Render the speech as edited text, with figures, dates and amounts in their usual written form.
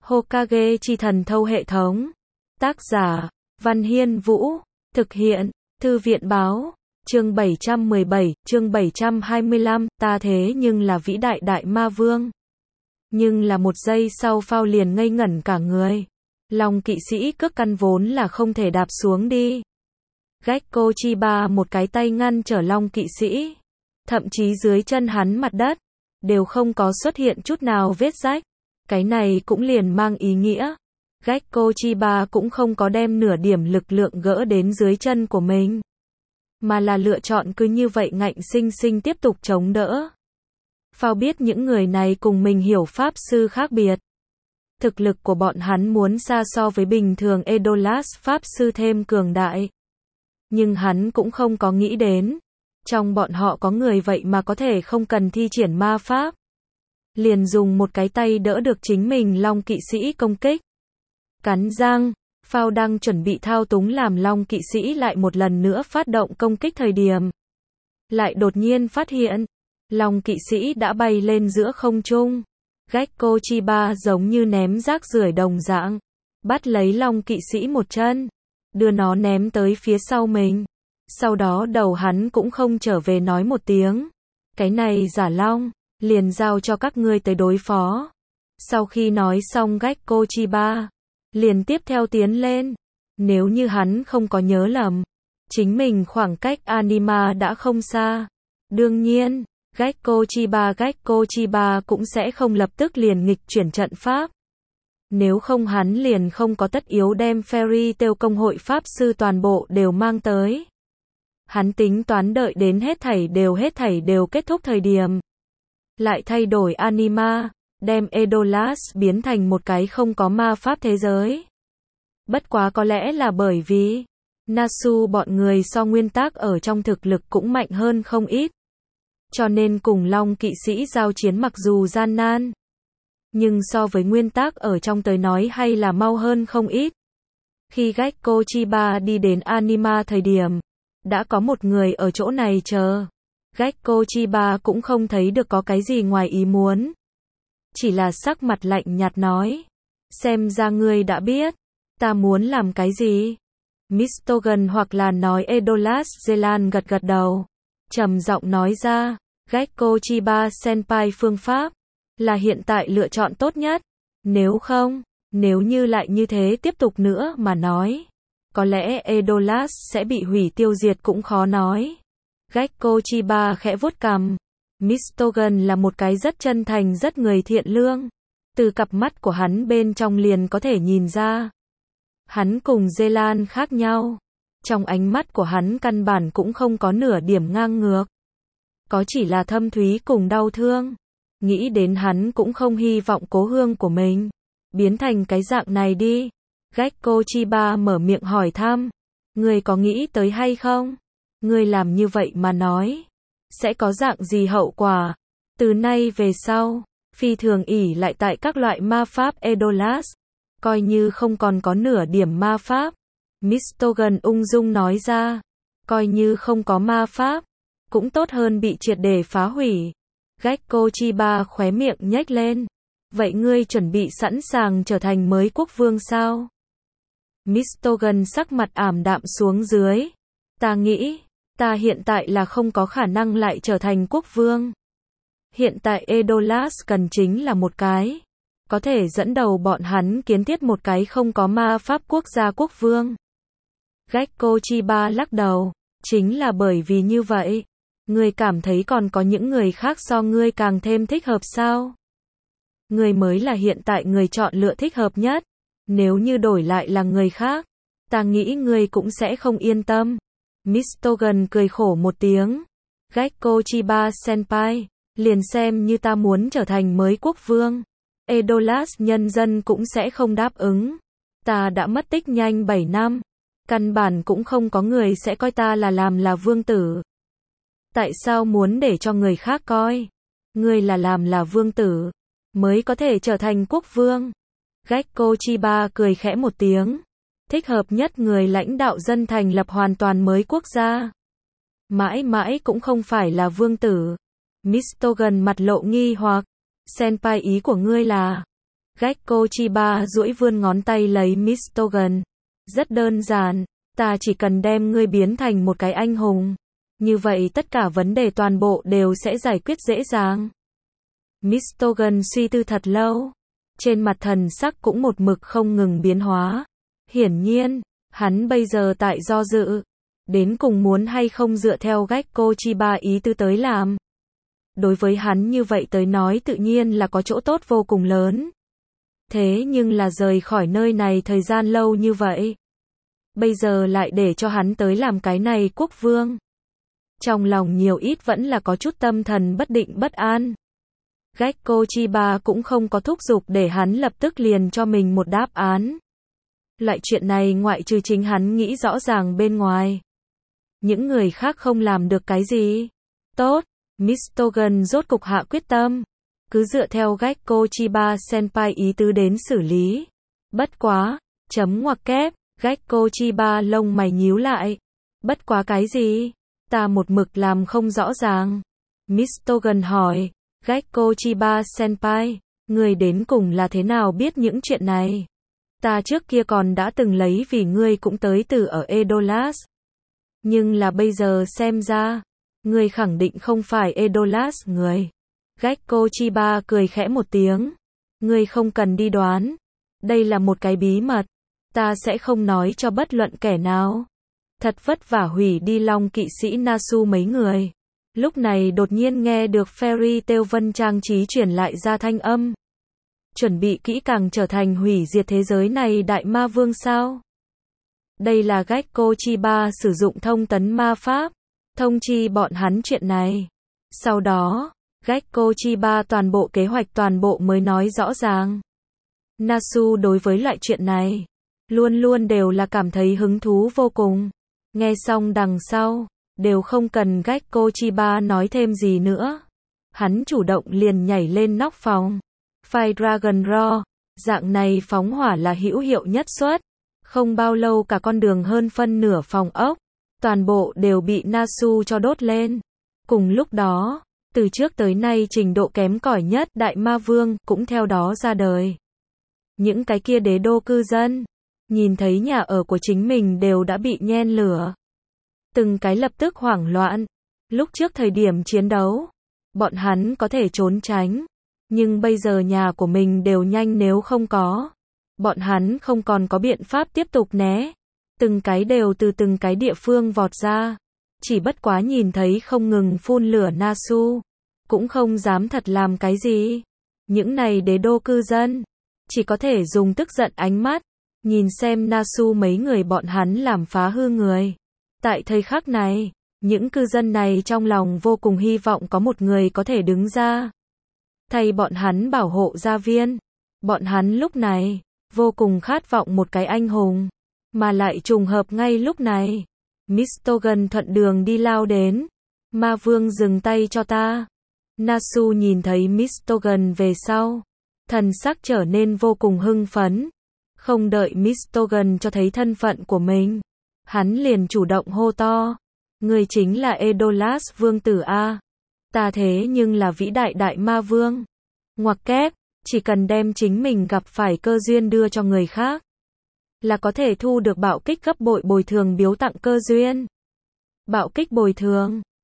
Hokage chi thần thâu hệ thống. Tác giả, Văn Hiên Vũ. Thực hiện, Thư viện báo. Chương 717, chương 725, ta thế nhưng là vĩ đại đại ma vương. Nhưng là một giây sau Phao liền ngây ngẩn cả người. Long kỵ sĩ cước căn vốn là không thể đạp xuống đi. Gekko Chiba một cái tay ngăn trở Long kỵ sĩ. Thậm chí dưới chân hắn mặt đất đều không có xuất hiện chút nào vết rách. Cái này cũng liền mang ý nghĩa Gekko Chiba cũng không có đem nửa điểm lực lượng gỡ đến dưới chân của mình, mà là lựa chọn cứ như vậy ngạnh sinh sinh tiếp tục chống đỡ. Phao biết những người này cùng mình hiểu pháp sư khác biệt. Thực lực của bọn hắn muốn xa so với bình thường Edolas pháp sư thêm cường đại. Nhưng hắn cũng không có nghĩ đến, trong bọn họ có người vậy mà có thể không cần thi triển ma pháp, liền dùng một cái tay đỡ được chính mình Long kỵ sĩ công kích. Cắn răng, Phao đang chuẩn bị thao túng làm Long kỵ sĩ lại một lần nữa phát động công kích thời điểm, lại đột nhiên phát hiện, Long kỵ sĩ đã bay lên giữa không trung. Gekko Chiba giống như ném rác rưởi đồng dạng, bắt lấy Long kỵ sĩ một chân, đưa nó ném tới phía sau mình. Sau đó đầu hắn cũng không trở về nói một tiếng. Cái này giả long, liền giao cho các ngươi tới đối phó. Sau khi nói xong Gekko Chiba liền tiếp theo tiến lên. Nếu như hắn không có nhớ lầm, chính mình khoảng cách Anima đã không xa. Đương nhiên, Gekko Chiba cũng sẽ không lập tức liền nghịch chuyển trận pháp. Nếu không hắn liền không có tất yếu đem Fairy Tail công hội pháp sư toàn bộ đều mang tới. Hắn tính toán đợi đến hết thảy đều kết thúc thời điểm, lại thay đổi Anima, đem Edolas biến thành một cái không có ma pháp thế giới. Bất quá có lẽ là bởi vì Nasu bọn người so nguyên tắc ở trong thực lực cũng mạnh hơn không ít. Cho nên cùng Long kỵ sĩ giao chiến mặc dù gian nan, nhưng so với nguyên tắc ở trong tới nói hay là mau hơn không ít. Khi Gekko Chiba đi đến Anima thời điểm, đã có một người ở chỗ này chờ. Gekko Chiba cũng không thấy được có cái gì ngoài ý muốn, chỉ là sắc mặt lạnh nhạt nói, xem ra ngươi đã biết ta muốn làm cái gì. Mistogan hoặc là nói Edolas Zelan gật gật đầu, trầm giọng nói ra, Gekko Chiba Senpai phương pháp là hiện tại lựa chọn tốt nhất. Nếu như lại như thế tiếp tục nữa mà nói, có lẽ Edolas sẽ bị hủy tiêu diệt cũng khó nói. Gekko Chiba khẽ vuốt cằm. Mistogan là một cái rất chân thành rất người thiện lương. Từ cặp mắt của hắn bên trong liền có thể nhìn ra. Hắn cùng Zelan khác nhau. Trong ánh mắt của hắn căn bản cũng không có nửa điểm ngang ngược. Có chỉ là thâm thúy cùng đau thương. Nghĩ đến hắn cũng không hy vọng cố hương của mình biến thành cái dạng này đi. Gekko Chiba mở miệng hỏi thăm, ngươi có nghĩ tới hay không? Ngươi làm như vậy mà nói, sẽ có dạng gì hậu quả? Từ nay về sau, phi thường ỷ lại tại các loại ma pháp Edolas, coi như không còn có nửa điểm ma pháp. Mistogan ung dung nói ra, coi như không có ma pháp, cũng tốt hơn bị triệt để phá hủy. Gekko Chiba khóe miệng nhếch lên, vậy ngươi chuẩn bị sẵn sàng trở thành mới quốc vương sao? Mistogan sắc mặt ảm đạm xuống dưới. Ta nghĩ, ta hiện tại là không có khả năng lại trở thành quốc vương. Hiện tại Edolas cần chính là một cái có thể dẫn đầu bọn hắn kiến thiết một cái không có ma pháp quốc gia quốc vương. Gekko Chiba lắc đầu, chính là bởi vì như vậy, ngươi cảm thấy còn có những người khác so ngươi càng thêm thích hợp sao? Ngươi mới là hiện tại người chọn lựa thích hợp nhất. Nếu như đổi lại là người khác, ta nghĩ ngươi cũng sẽ không yên tâm. Mistogan cười khổ một tiếng. Gekko Chiba Senpai, liền xem như ta muốn trở thành mới quốc vương, Edolas nhân dân cũng sẽ không đáp ứng. Ta đã mất tích nhanh 7 năm, căn bản cũng không có người sẽ coi ta là làm là vương tử. Tại sao muốn để cho người khác coi ngươi là làm là vương tử mới có thể trở thành quốc vương? Gekko Chiba cười khẽ một tiếng. Thích hợp nhất người lãnh đạo dân thành lập hoàn toàn mới quốc gia. Mãi mãi cũng không phải là vương tử. Mistogan mặt lộ nghi hoặc. Senpai ý của ngươi là, Gecko Chiba duỗi vươn ngón tay lấy Mistogan. Rất đơn giản, ta chỉ cần đem ngươi biến thành một cái anh hùng. Như vậy tất cả vấn đề toàn bộ đều sẽ giải quyết dễ dàng. Mistogan suy tư thật lâu. Trên mặt thần sắc cũng một mực không ngừng biến hóa. Hiển nhiên, hắn bây giờ tại do dự. Đến cùng muốn hay không dựa theo Gecko Chiba ý tư tới làm. Đối với hắn như vậy tới nói tự nhiên là có chỗ tốt vô cùng lớn. Thế nhưng là rời khỏi nơi này thời gian lâu như vậy. Bây giờ lại để cho hắn tới làm cái này quốc vương. Trong lòng nhiều ít vẫn là có chút tâm thần bất định bất an. Gecko Chiba cũng không có thúc giục để hắn lập tức liền cho mình một đáp án. Loại chuyện này ngoại trừ chính hắn nghĩ rõ ràng bên ngoài. Những người khác không làm được cái gì. Tốt, Mistogan rốt cục hạ quyết tâm. Cứ dựa theo Gecko Chiba Senpai ý tứ đến xử lý. Bất quá, chấm ngoặc kép, Gecko Chiba lông mày nhíu lại. Bất quá cái gì? Ta một mực làm không rõ ràng. Mistogan hỏi, Gecko Chiba Senpai, ngươi đến cùng là thế nào biết những chuyện này? Ta trước kia còn đã từng lấy vì ngươi cũng tới từ ở Edolas. Nhưng là bây giờ xem ra, ngươi khẳng định không phải Edolas người. Gecko Chiba cười khẽ một tiếng. Ngươi không cần đi đoán. Đây là một cái bí mật. Ta sẽ không nói cho bất luận kẻ nào. Thật vất vả hủy đi Long kỵ sĩ Nasu mấy người. Lúc này đột nhiên nghe được Fairy Tail Vân trang trí chuyển lại ra thanh âm. Chuẩn bị kỹ càng trở thành hủy diệt thế giới này đại ma vương sao? Đây là Gecko Chiba sử dụng thông tấn ma pháp. Thông chi bọn hắn chuyện này. Sau đó, Gecko Chiba toàn bộ kế hoạch toàn bộ mới nói rõ ràng. Nasu đối với loại chuyện này, luôn luôn đều là cảm thấy hứng thú vô cùng. Nghe xong đằng sau, đều không cần Gecko Chiba nói thêm gì nữa. Hắn chủ động liền nhảy lên nóc phòng. Fire Dragon Roar, dạng này phóng hỏa là hữu hiệu nhất suất. Không bao lâu cả con đường hơn phân nửa phòng ốc, toàn bộ đều bị Nasu cho đốt lên. Cùng lúc đó, từ trước tới nay trình độ kém cỏi nhất đại ma vương cũng theo đó ra đời. Những cái kia đế đô cư dân, nhìn thấy nhà ở của chính mình đều đã bị nhen lửa. Từng cái lập tức hoảng loạn. Lúc trước thời điểm chiến đấu, bọn hắn có thể trốn tránh. Nhưng bây giờ nhà của mình đều nhanh nếu không có. Bọn hắn không còn có biện pháp tiếp tục né. Từng cái đều từ từng cái địa phương vọt ra. Chỉ bất quá nhìn thấy không ngừng phun lửa Nasu. Cũng không dám thật làm cái gì. Những này đế đô cư dân. Chỉ có thể dùng tức giận ánh mắt. Nhìn xem Nasu mấy người bọn hắn làm phá hư người. Tại thời khắc này, những cư dân này trong lòng vô cùng hy vọng có một người có thể đứng ra. Thay bọn hắn bảo hộ gia viên. Bọn hắn lúc này, vô cùng khát vọng một cái anh hùng. Mà lại trùng hợp ngay lúc này. Mistogan thuận đường đi lao đến. Ma vương dừng tay cho ta. Nasu nhìn thấy Mistogan về sau. Thần sắc trở nên vô cùng hưng phấn. Không đợi Mistogan cho thấy thân phận của mình. Hắn liền chủ động hô to. Người chính là Edolas vương tử A. Ta thế nhưng là vĩ đại đại ma vương. Ngoặc kép, chỉ cần đem chính mình gặp phải cơ duyên đưa cho người khác. Là có thể thu được bạo kích gấp bội bồi thường biếu tặng cơ duyên. Bạo kích bồi thường.